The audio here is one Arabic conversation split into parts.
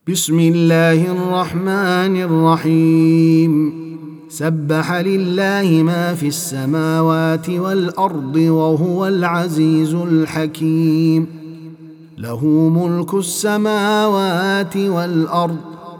بسم الله الرحمن الرحيم. سبح لله ما في السماوات والأرض وهو العزيز الحكيم. له ملك السماوات والأرض،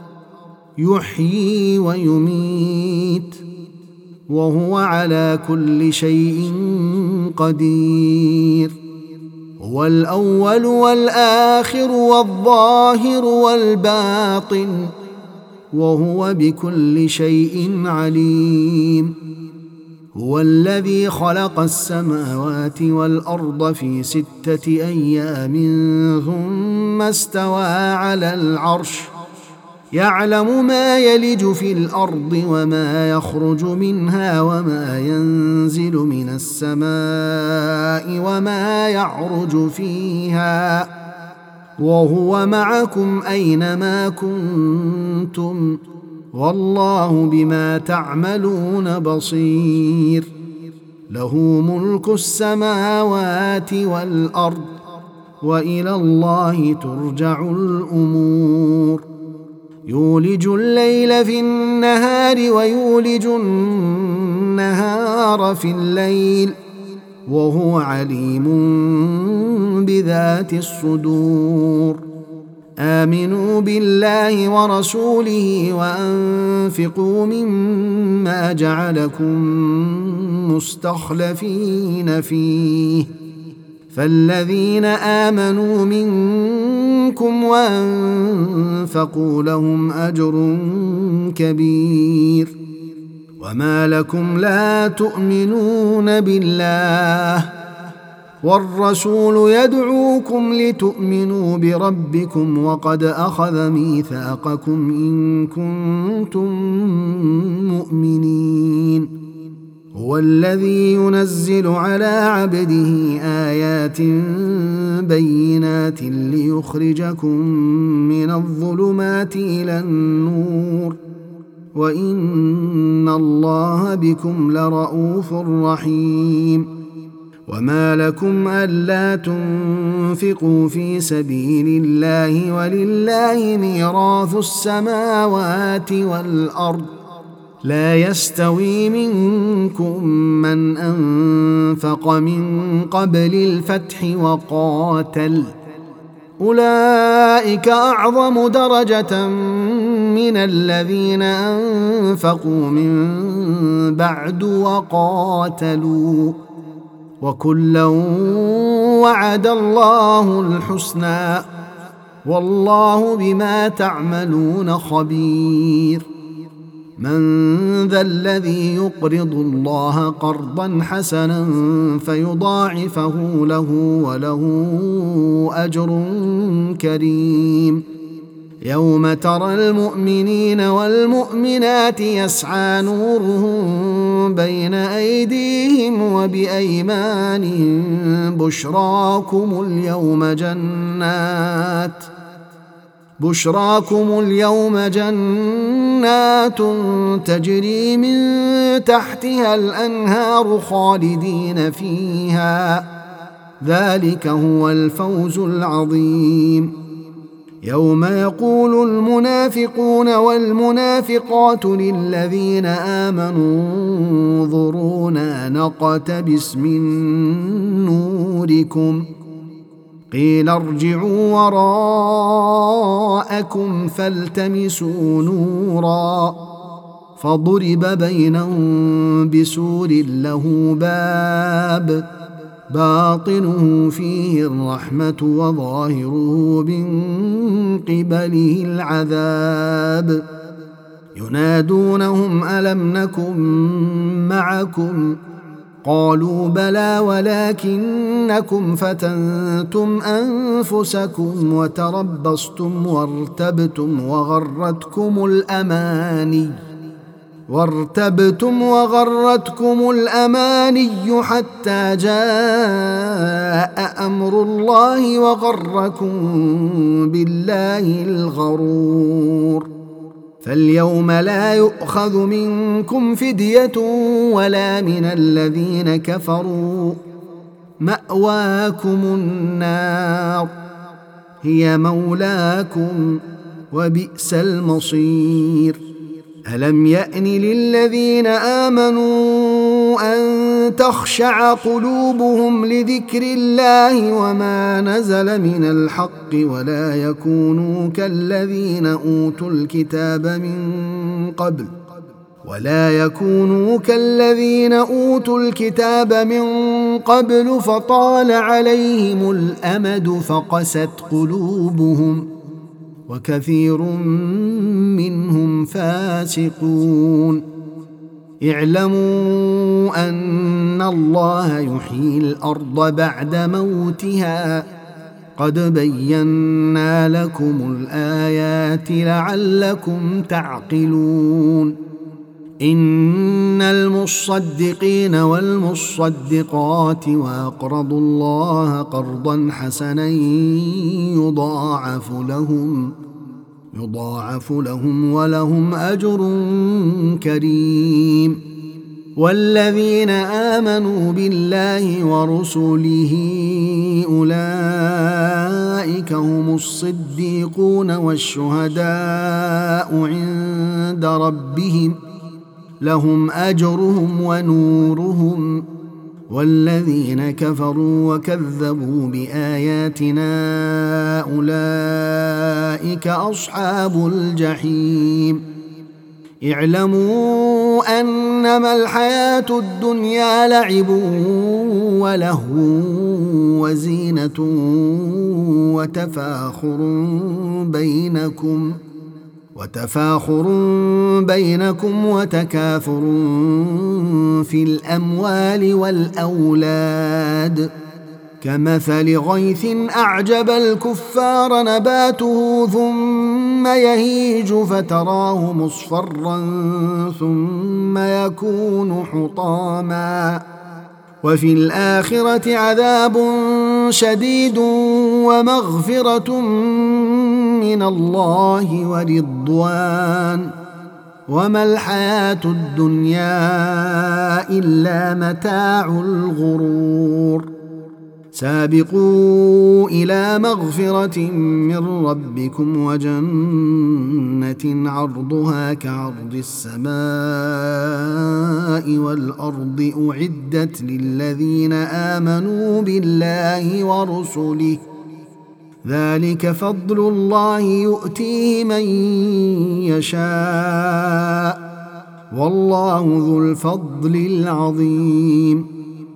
يحيي ويميت، وهو على كل شيء قدير. هو الأول والآخر والظاهر والباطن، وهو بكل شيء عليم. هو الذي خلق السماوات والأرض في 6 أيام ثم استوى على العرش، يعلم ما يلج في الأرض وما يخرج منها وما ينزل من السماء وما يعرج فيها، وهو معكم أينما كنتم، والله بما تعملون بصير. له ملك السماوات والأرض، وإلى الله ترجع الأمور. يولج الليل في النهار ويولج النهار في الليل، وهو عليم بذات الصدور. آمنوا بالله ورسوله وأنفقوا مما جعلكم مستخلفين فيه، فالذين آمنوا منكم وأنفقوا لهم أجر كبير. وما لكم لا تؤمنون بالله والرسول يدعوكم لتؤمنوا بربكم وقد أخذ ميثاقكم إن كنتم مؤمنين. هو الذي ينزل على عبده آيات بينات ليخرجكم من الظلمات إلى النور، وإن الله بكم لرءوف رحيم. وما لكم ألا تنفقوا في سبيل الله ولله ميراث السماوات والأرض، لا يستوي منكم من أنفق من قبل الفتح وقاتل، أولئك أعظم درجة من الذين أنفقوا من بعد وقاتلوا، وكلا وعد الله الحسنى، والله بما تعملون خبير. من ذا الذي يقرض الله قرضا حسنا فيضاعفه له وله أجر كريم؟ يوم ترى المؤمنين والمؤمنات يسعى نورهم بين أيديهم وبأيمانهم، بشراكم اليوم جنات تجري من تحتها الأنهار خالدين فيها، ذلك هو الفوز العظيم. يوم يقول المنافقون والمنافقات للذين آمنوا انظرونا نقتبس من نوركم، قيل ارجعوا وراءكم فالتمسوا نورا، فضرب بينهم بسور له باب باطنه فيه الرحمة وظاهره من قبله العذاب. ينادونهم ألم نكن معكم؟ قالوا بلى ولكنكم فتنتم أنفسكم وتربصتم وارتبتم الأماني حتى جاء أمر الله وغركم بالله الغرور. فاليوم لا يؤخذ منكم فدية ولا من الذين كفروا، مأواكم النار هي مولاكم وبئس المصير. ألم يأن للذين آمنوا أن تخشع قلوبهم لذكر الله وما نزل من الحق ولا يكونوا كالذين أوتوا الكتاب من قبل فطال عليهم الأمد فقست قلوبهم وكثير منهم فاسقون. اعلموا أن الله يحيي الأرض بعد موتها قد بينا لكم الآيات لعلكم تعقلون. إن المصدقين والمصدقات وأقرضوا الله قرضا حسنا يضاعف لهم ولهم أجر كريم. والذين آمنوا بالله ورسله أولئك هم الصديقون والشهداء عند ربهم لهم أجرهم ونورهم. والذين كفروا وكذبوا بآياتنا أولئك أصحاب الجحيم. اعلموا أنما الحياة الدنيا لعب ولهو وزينة وتفاخر بينكم وتكاثر في الأموال والأولاد كمثل غيث أعجب الكفار نباته ثم يهيج فتراه مصفرا ثم يكون حطاما وفي الآخرة عذاب شديد ومغفرة من الله ورضوان وما الحياة الدنيا إلا متاع الغرور. سابقوا إلى مغفرة من ربكم وجنة عرضها كعرض السماء والأرض أعدت للذين آمنوا بالله ورسله ذلك فضل الله يؤتيه من يشاء والله ذو الفضل العظيم.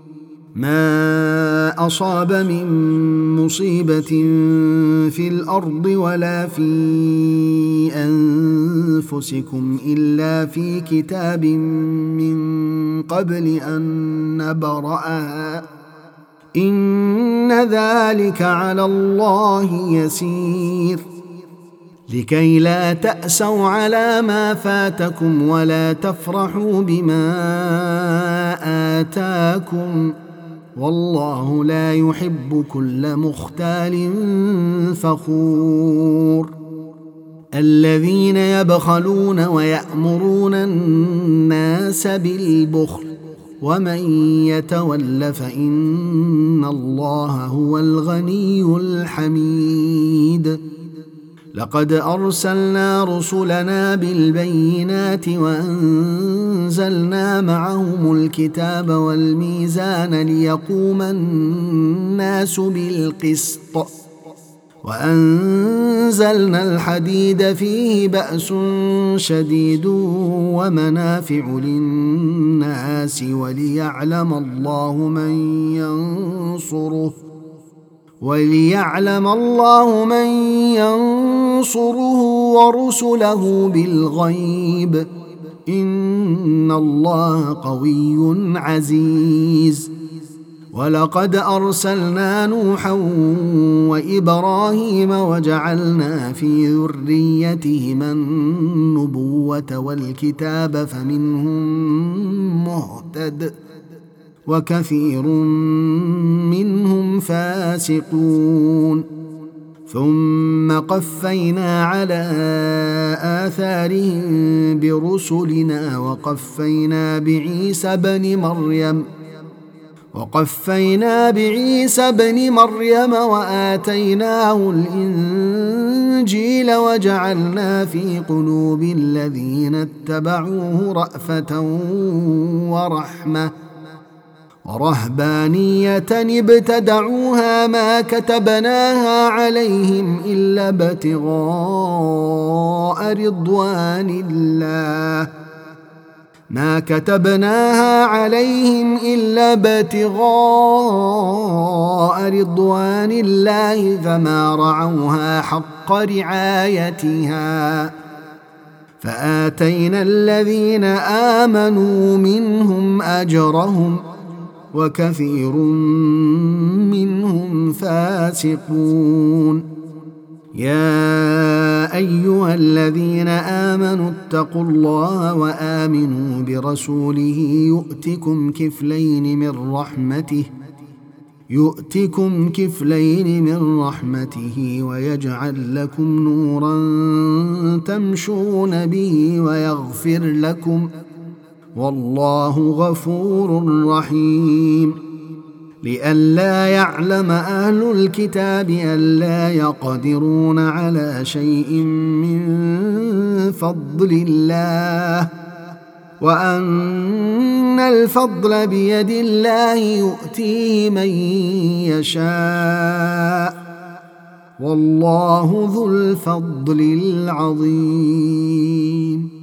ما أصاب من مصيبة في الأرض ولا في أنفسكم إلا في كتاب من قبل أن نبرأها إن ذلك على الله يسير. لكي لا تأسوا على ما فاتكم ولا تفرحوا بما آتاكم والله لا يحب كل مختال فخور. الذين يبخلون ويأمرون الناس بالبخل ومن يتول فإن الله هو الغني الحميد. لقد أرسلنا رسلنا بالبينات وأنزلنا معهم الكتاب والميزان ليقوم الناس بالقسط وأنزلنا الحديد فيه بأس شديد ومنافع للناس وليعلم الله من ينصره ورسله بالغيب إن الله قوي عزيز. ولقد أرسلنا نوحا وإبراهيم وجعلنا في ذريتهما النبوة والكتاب فمنهم مهتد وكثير منهم فاسقون. ثم قفينا على آثارهم برسلنا وقفينا بعيسى ابن مريم وقفينا بعيسى ابن مريم وآتيناه الإنجيل وجعلنا في قلوب الذين اتبعوه رأفة ورحمة ورهبانية ابتدعوها ما كتبناها عليهم إلا ابتغاء رضوان الله فما رعوها حق رعايتها فآتينا الذين آمنوا منهم أجرهم وكثير منهم فاسقون. يا أيها الذين آمنوا اتقوا الله وآمنوا برسوله يؤتكم كفلين من رحمته ويجعل لكم نورا تمشون به ويغفر لكم والله غفور رحيم. لئلا يعلم أهل الكتاب ألا يقدرون على شيء من فضل الله وأن الفضل بيد الله يؤتيه من يشاء والله ذو الفضل العظيم.